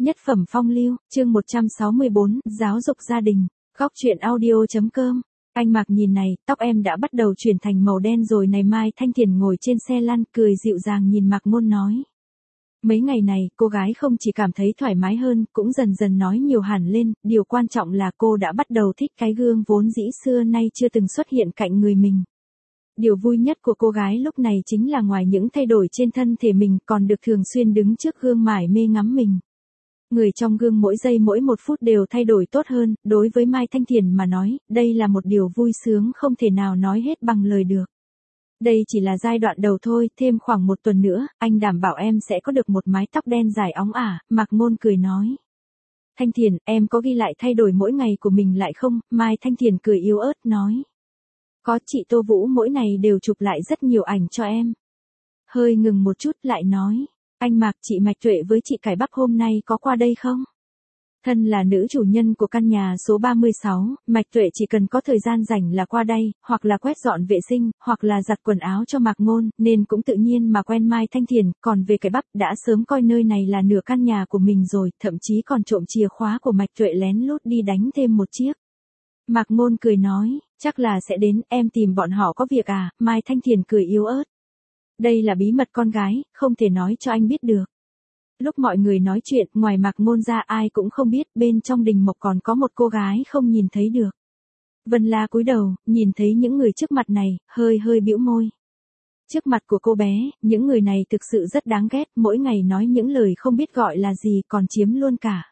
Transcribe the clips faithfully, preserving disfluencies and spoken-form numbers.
Nhất phẩm phong lưu, chương một trăm sáu mươi bốn, giáo dục gia đình. Góc truyện audio.com. Anh Mạc nhìn này, tóc em đã bắt đầu chuyển thành màu đen rồi này. Mai Thanh Thiền ngồi trên xe lăn cười dịu dàng nhìn Mạc Ngôn nói. Mấy ngày này, cô gái không chỉ cảm thấy thoải mái hơn, cũng dần dần nói nhiều hẳn lên, điều quan trọng là cô đã bắt đầu thích cái gương vốn dĩ xưa nay chưa từng xuất hiện cạnh người mình. Điều vui nhất của cô gái lúc này chính là ngoài những thay đổi trên thân thể mình còn được thường xuyên đứng trước gương mải mê ngắm mình. Người trong gương mỗi giây mỗi một phút đều thay đổi tốt hơn, đối với Mai Thanh Thiền mà nói, đây là một điều vui sướng không thể nào nói hết bằng lời được. Đây chỉ là giai đoạn đầu thôi, thêm khoảng một tuần nữa, anh đảm bảo em sẽ có được một mái tóc đen dài óng ả, Mạc Ngôn cười nói. Thanh Thiền, em có ghi lại thay đổi mỗi ngày của mình lại không? Mai Thanh Thiền cười yếu ớt nói. Có, chị Tô Vũ mỗi ngày đều chụp lại rất nhiều ảnh cho em. Hơi ngừng một chút lại nói. Anh Mạc, chị Mạch Tuệ với chị Cải Bắp hôm nay có qua đây không? Thân là nữ chủ nhân của căn nhà số ba mươi sáu, Mạch Tuệ chỉ cần có thời gian rảnh là qua đây, hoặc là quét dọn vệ sinh, hoặc là giặt quần áo cho Mạc Ngôn, nên cũng tự nhiên mà quen Mai Thanh Thiền, còn về Cải Bắp đã sớm coi nơi này là nửa căn nhà của mình rồi, thậm chí còn trộm chìa khóa của Mạch Tuệ lén lút đi đánh thêm một chiếc. Mạc Ngôn cười nói, chắc là sẽ đến, em tìm bọn họ có việc à? Mai Thanh Thiền cười yếu ớt. Đây là bí mật con gái, không thể nói cho anh biết được. Lúc mọi người nói chuyện, ngoài Mạc Ngôn ra ai cũng không biết, bên trong đình mộc còn có một cô gái không nhìn thấy được. Vân La cúi đầu, nhìn thấy những người trước mặt này, hơi hơi bĩu môi. Trước mặt của cô bé, những người này thực sự rất đáng ghét, mỗi ngày nói những lời không biết gọi là gì còn chiếm luôn cả.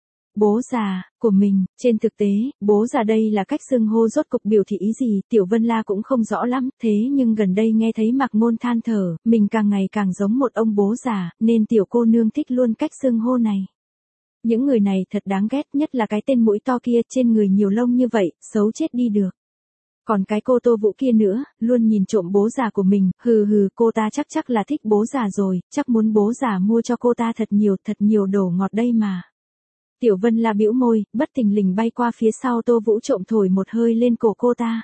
Bố già, của mình, trên thực tế, bố già đây là cách xưng hô rốt cục biểu thị ý gì, Tiểu Vân La cũng không rõ lắm, thế nhưng gần đây nghe thấy Mạc Ngôn than thở, mình càng ngày càng giống một ông bố già, nên tiểu cô nương thích luôn cách xưng hô này. Những người này thật đáng ghét, nhất là cái tên mũi to kia, trên người nhiều lông như vậy, xấu chết đi được. Còn cái cô Tô Vũ kia nữa, luôn nhìn trộm bố già của mình, hừ hừ, cô ta chắc chắc là thích bố già rồi, chắc muốn bố già mua cho cô ta thật nhiều, thật nhiều đồ ngọt đây mà. Tiểu Vân La bĩu môi, bất thình lình bay qua phía sau Tô Vũ trộm thổi một hơi lên cổ cô ta.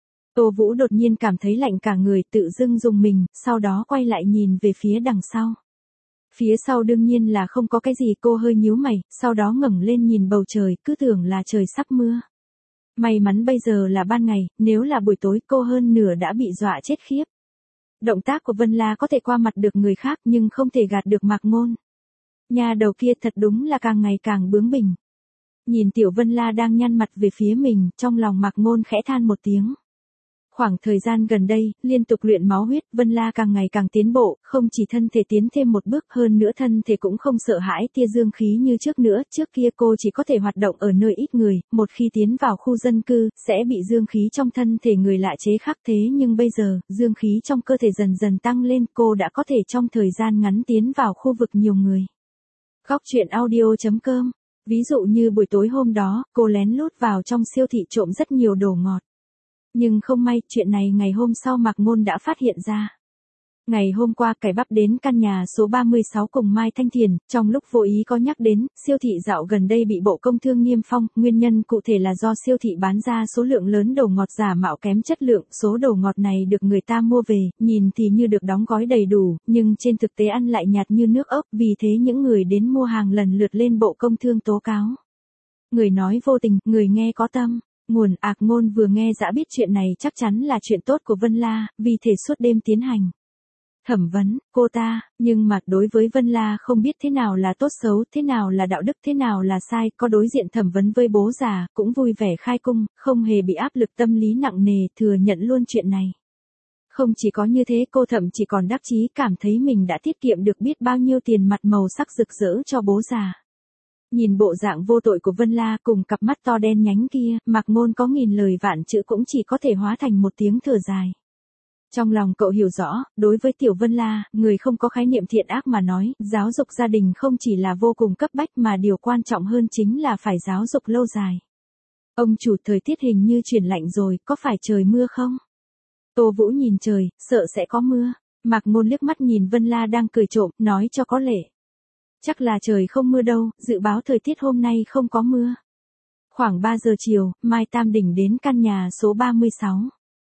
Tô Vũ đột nhiên cảm thấy lạnh cả người, tự dưng rùng mình, sau đó quay lại nhìn về phía đằng sau. Phía sau đương nhiên là không có cái gì, cô hơi nhíu mày, sau đó ngẩng lên nhìn bầu trời, cứ tưởng là trời sắp mưa. May mắn bây giờ là ban ngày, nếu là buổi tối cô hơn nửa đã bị dọa chết khiếp. Động tác của Vân La có thể qua mặt được người khác nhưng không thể gạt được Mạc Ngôn. Nhà đầu kia thật đúng là càng ngày càng bướng bỉnh. Nhìn Tiểu Vân La đang nhăn mặt về phía mình, trong lòng Mạc Ngôn khẽ than một tiếng. Khoảng thời gian gần đây, liên tục luyện máu huyết, Vân La càng ngày càng tiến bộ, không chỉ thân thể tiến thêm một bước, hơn nữa thân thể cũng không sợ hãi tia dương khí như trước nữa, trước kia cô chỉ có thể hoạt động ở nơi ít người, một khi tiến vào khu dân cư, sẽ bị dương khí trong thân thể người lạ chế khắc, thế nhưng bây giờ, dương khí trong cơ thể dần dần tăng lên, cô đã có thể trong thời gian ngắn tiến vào khu vực nhiều người. Góc truyện audio.com. Ví dụ như buổi tối hôm đó, cô lén lút vào trong siêu thị trộm rất nhiều đồ ngọt. Nhưng không may, chuyện này ngày hôm sau Mạc Ngôn đã phát hiện ra. Ngày hôm qua Cải Bắp đến căn nhà số ba mươi sáu cùng Mai Thanh Thiền, trong lúc vô ý có nhắc đến, siêu thị dạo gần đây bị Bộ Công Thương niêm phong, nguyên nhân cụ thể là do siêu thị bán ra số lượng lớn đồ ngọt giả mạo kém chất lượng, số đồ ngọt này được người ta mua về, nhìn thì như được đóng gói đầy đủ, nhưng trên thực tế ăn lại nhạt như nước ốc, vì thế những người đến mua hàng lần lượt lên Bộ Công Thương tố cáo. Người nói vô tình, người nghe có tâm. Nguồn Ạc Ngôn vừa nghe đã biết chuyện này chắc chắn là chuyện tốt của Vân La, vì thể suốt đêm tiến hành thẩm vấn cô ta, nhưng mà đối với Vân La không biết thế nào là tốt xấu, thế nào là đạo đức, thế nào là sai, có đối diện thẩm vấn với bố già, cũng vui vẻ khai cung, không hề bị áp lực tâm lý nặng nề, thừa nhận luôn chuyện này. Không chỉ có như thế, cô thậm chí còn đắc chí cảm thấy mình đã tiết kiệm được biết bao nhiêu tiền mặt màu sắc rực rỡ cho bố già. Nhìn bộ dạng vô tội của Vân La cùng cặp mắt to đen nhánh kia, Mạc Ngôn có nghìn lời vạn chữ cũng chỉ có thể hóa thành một tiếng thở dài. Trong lòng cậu hiểu rõ, đối với Tiểu Vân La, người không có khái niệm thiện ác mà nói, giáo dục gia đình không chỉ là vô cùng cấp bách mà điều quan trọng hơn chính là phải giáo dục lâu dài. Ông chủ, thời tiết hình như chuyển lạnh rồi, có phải trời mưa không? Tô Vũ nhìn trời, sợ sẽ có mưa. Mạc Ngôn liếc mắt nhìn Vân La đang cười trộm, nói cho có lệ. Chắc là trời không mưa đâu, dự báo thời tiết hôm nay không có mưa. Khoảng ba giờ chiều, Mai Tam Đỉnh đến căn nhà số ba mươi sáu.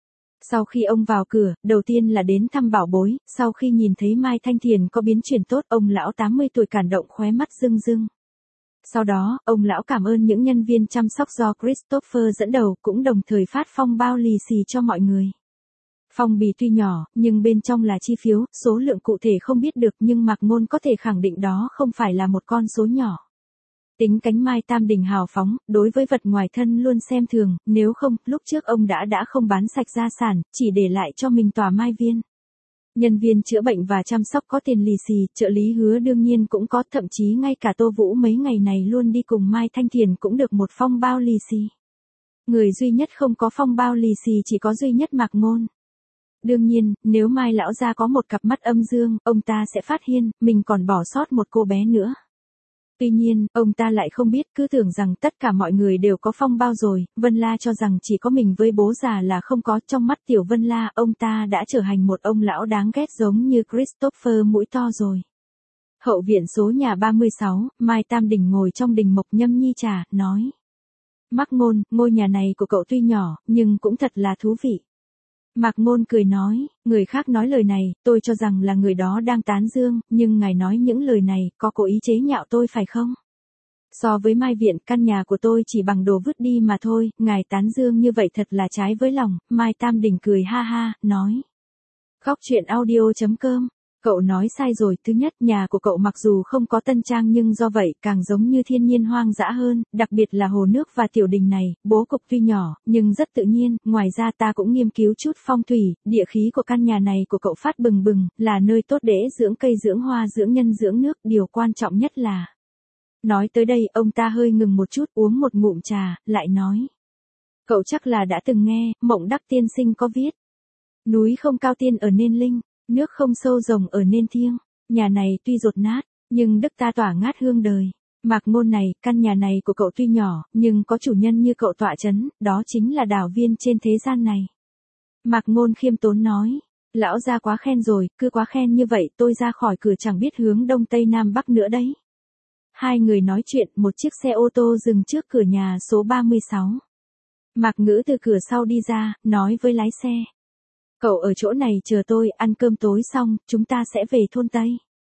Sau khi ông vào cửa, đầu tiên là đến thăm bảo bối, sau khi nhìn thấy Mai Thanh Thiền có biến chuyển tốt, ông lão tám mươi tuổi cảm động khóe mắt rưng rưng. Sau đó, ông lão cảm ơn những nhân viên chăm sóc do Christopher dẫn đầu, cũng đồng thời phát phong bao lì xì cho mọi người. Phong bì tuy nhỏ, nhưng bên trong là chi phiếu, số lượng cụ thể không biết được, nhưng Mạc Ngôn có thể khẳng định đó không phải là một con số nhỏ. Tính cánh Mai Tam Đình hào phóng, đối với vật ngoài thân luôn xem thường, nếu không, lúc trước ông đã đã không bán sạch gia sản, chỉ để lại cho mình tòa Mai Viên. Nhân viên chữa bệnh và chăm sóc có tiền lì xì, trợ lý Hứa đương nhiên cũng có, thậm chí ngay cả Tô Vũ mấy ngày này luôn đi cùng Mai Thanh Thiền cũng được một phong bao lì xì. Người duy nhất không có phong bao lì xì chỉ có duy nhất Mạc Ngôn. Đương nhiên, nếu Mai lão gia có một cặp mắt âm dương, ông ta sẽ phát hiện, mình còn bỏ sót một cô bé nữa. Tuy nhiên, ông ta lại không biết, cứ tưởng rằng tất cả mọi người đều có phong bao rồi, Vân La cho rằng chỉ có mình với bố già là không có, trong mắt Tiểu Vân La, ông ta đã trở thành một ông lão đáng ghét giống như Christopher mũi to rồi. Hậu viện số nhà ba mươi sáu, Mai Tam Đình ngồi trong đình mộc nhâm nhi trà, nói. Mạc Ngôn, ngôi nhà này của cậu tuy nhỏ, nhưng cũng thật là thú vị. Mạc Ngôn cười nói, người khác nói lời này, tôi cho rằng là người đó đang tán dương, nhưng ngài nói những lời này, có cố ý chế nhạo tôi phải không? So với Mai Viện, căn nhà của tôi chỉ bằng đồ vứt đi mà thôi, ngài tán dương như vậy thật là trái với lòng. Mai Tam Đình cười ha ha, nói. Khóc chuyện audio chấm com. Cậu nói sai rồi, thứ nhất, nhà của cậu mặc dù không có tân trang nhưng do vậy càng giống như thiên nhiên hoang dã hơn, đặc biệt là hồ nước và tiểu đình này, bố cục tuy nhỏ, nhưng rất tự nhiên, ngoài ra ta cũng nghiên cứu chút phong thủy, địa khí của căn nhà này của cậu phát bừng bừng, là nơi tốt để dưỡng cây dưỡng hoa dưỡng nhân dưỡng nước, điều quan trọng nhất là. Nói tới đây, ông ta hơi ngừng một chút, uống một ngụm trà, lại nói. Cậu chắc là đã từng nghe, Mộng Đắc tiên sinh có viết. Núi không cao tiên ở nên linh. Nước không sâu rồng ở nên thiêng, nhà này tuy dột nát, nhưng đức ta tỏa ngát hương đời. Mạc Ngôn này, căn nhà này của cậu tuy nhỏ, nhưng có chủ nhân như cậu tọa chấn, đó chính là đào viên trên thế gian này. Mạc Ngôn khiêm tốn nói, lão gia quá khen rồi, cứ quá khen như vậy tôi ra khỏi cửa chẳng biết hướng đông tây nam bắc nữa đấy. Hai người nói chuyện, một chiếc xe ô tô dừng trước cửa nhà số ba mươi sáu. Mạc Ngữ từ cửa sau đi ra, nói với lái xe. Cậu ở chỗ này chờ tôi, ăn cơm tối xong, chúng ta sẽ về thôn Tây.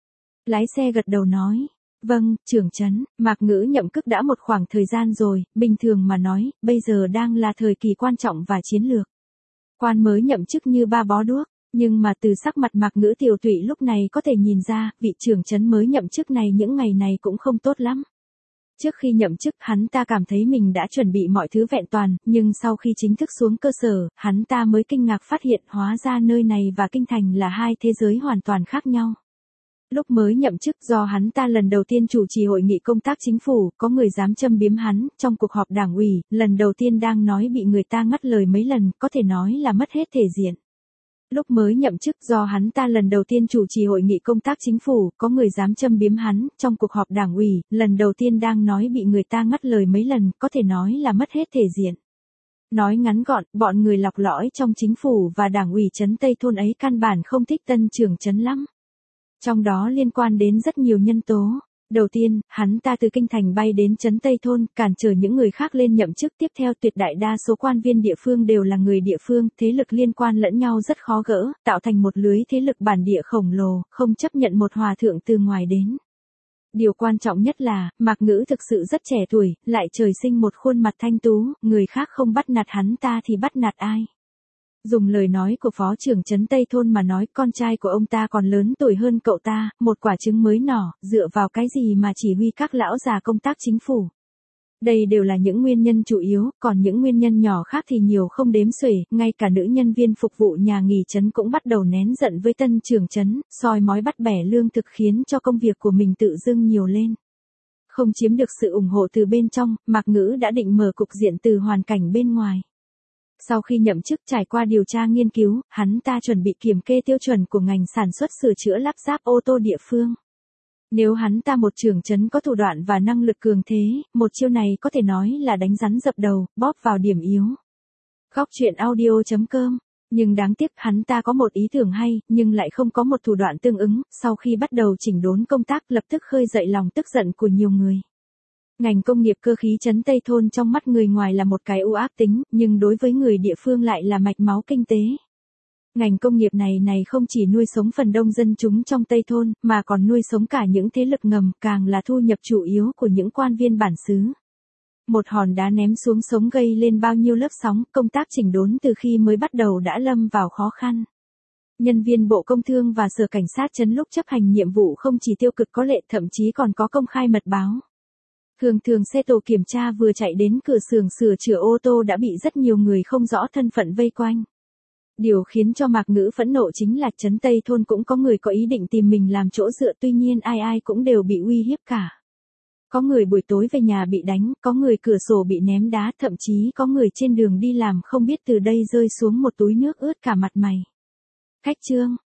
Lái xe gật đầu nói, vâng, trưởng trấn. Mạc Ngữ nhậm chức đã một khoảng thời gian rồi, bình thường mà nói, bây giờ đang là thời kỳ quan trọng và chiến lược. Quan mới nhậm chức như ba bó đuốc, nhưng mà từ sắc mặt Mạc Ngữ tiểu tụy lúc này có thể nhìn ra, vị trưởng trấn mới nhậm chức này những ngày này cũng không tốt lắm. Trước khi nhậm chức, hắn ta cảm thấy mình đã chuẩn bị mọi thứ vẹn toàn, nhưng sau khi chính thức xuống cơ sở, hắn ta mới kinh ngạc phát hiện hóa ra nơi này và kinh thành là hai thế giới hoàn toàn khác nhau. Lúc mới nhậm chức, do hắn ta lần đầu tiên chủ trì hội nghị công tác chính phủ, có người dám châm biếm hắn, trong cuộc họp đảng ủy, lần đầu tiên đang nói bị người ta ngắt lời mấy lần, có thể nói là mất hết thể diện. Lúc mới nhậm chức, do hắn ta lần đầu tiên chủ trì hội nghị công tác chính phủ, có người dám châm biếm hắn, trong cuộc họp đảng ủy, lần đầu tiên đang nói bị người ta ngắt lời mấy lần, có thể nói là mất hết thể diện. Nói ngắn gọn, bọn người lọc lõi trong chính phủ và đảng ủy trấn Tây Thôn ấy căn bản không thích tân trưởng trấn lắm. Trong đó liên quan đến rất nhiều nhân tố. Đầu tiên, hắn ta từ kinh thành bay đến trấn Tây Thôn, cản trở những người khác lên nhậm chức. Tiếp theo, tuyệt đại đa số quan viên địa phương đều là người địa phương, thế lực liên quan lẫn nhau rất khó gỡ, tạo thành một lưới thế lực bản địa khổng lồ, không chấp nhận một hòa thượng từ ngoài đến. Điều quan trọng nhất là, Mạc Ngữ thực sự rất trẻ tuổi, lại trời sinh một khuôn mặt thanh tú, người khác không bắt nạt hắn ta thì bắt nạt ai. Dùng lời nói của phó trưởng trấn Tây Thôn mà nói, con trai của ông ta còn lớn tuổi hơn cậu ta, một quả trứng mới nỏ, dựa vào cái gì mà chỉ huy các lão già công tác chính phủ. Đây đều là những nguyên nhân chủ yếu, còn những nguyên nhân nhỏ khác thì nhiều không đếm xuể, ngay cả nữ nhân viên phục vụ nhà nghỉ trấn cũng bắt đầu nén giận với tân trưởng trấn, soi mói bắt bẻ lương thực khiến cho công việc của mình tự dưng nhiều lên. Không chiếm được sự ủng hộ từ bên trong, Mạc Ngữ đã định mở cục diện từ hoàn cảnh bên ngoài. Sau khi nhậm chức, trải qua điều tra nghiên cứu, hắn ta chuẩn bị kiểm kê tiêu chuẩn của ngành sản xuất sửa chữa lắp ráp ô tô địa phương. Nếu hắn ta một trưởng trấn có thủ đoạn và năng lực cường thế, một chiêu này có thể nói là đánh rắn dập đầu, bóp vào điểm yếu. Khóc chuyện audio chấm com. Nhưng đáng tiếc hắn ta có một ý tưởng hay, nhưng lại không có một thủ đoạn tương ứng, sau khi bắt đầu chỉnh đốn công tác lập tức khơi dậy lòng tức giận của nhiều người. Ngành công nghiệp cơ khí trấn Tây Thôn trong mắt người ngoài là một cái u ác tính, nhưng đối với người địa phương lại là mạch máu kinh tế. Ngành công nghiệp này này không chỉ nuôi sống phần đông dân chúng trong Tây Thôn, mà còn nuôi sống cả những thế lực ngầm, càng là thu nhập chủ yếu của những quan viên bản xứ. Một hòn đá ném xuống sống gây lên bao nhiêu lớp sóng, công tác chỉnh đốn từ khi mới bắt đầu đã lâm vào khó khăn. Nhân viên Bộ Công Thương và Sở Cảnh sát Trấn lúc chấp hành nhiệm vụ không chỉ tiêu cực có lệ, thậm chí còn có công khai mật báo. Thường thường xe tổ kiểm tra vừa chạy đến cửa xưởng sửa chữa ô tô đã bị rất nhiều người không rõ thân phận vây quanh. Điều khiến cho Mạc Ngữ phẫn nộ chính là trấn Tây Thôn cũng có người có ý định tìm mình làm chỗ dựa, tuy nhiên ai ai cũng đều bị uy hiếp cả. Có người buổi tối về nhà bị đánh, có người cửa sổ bị ném đá, thậm chí có người trên đường đi làm không biết từ đây rơi xuống một túi nước ướt cả mặt mày. Khách trương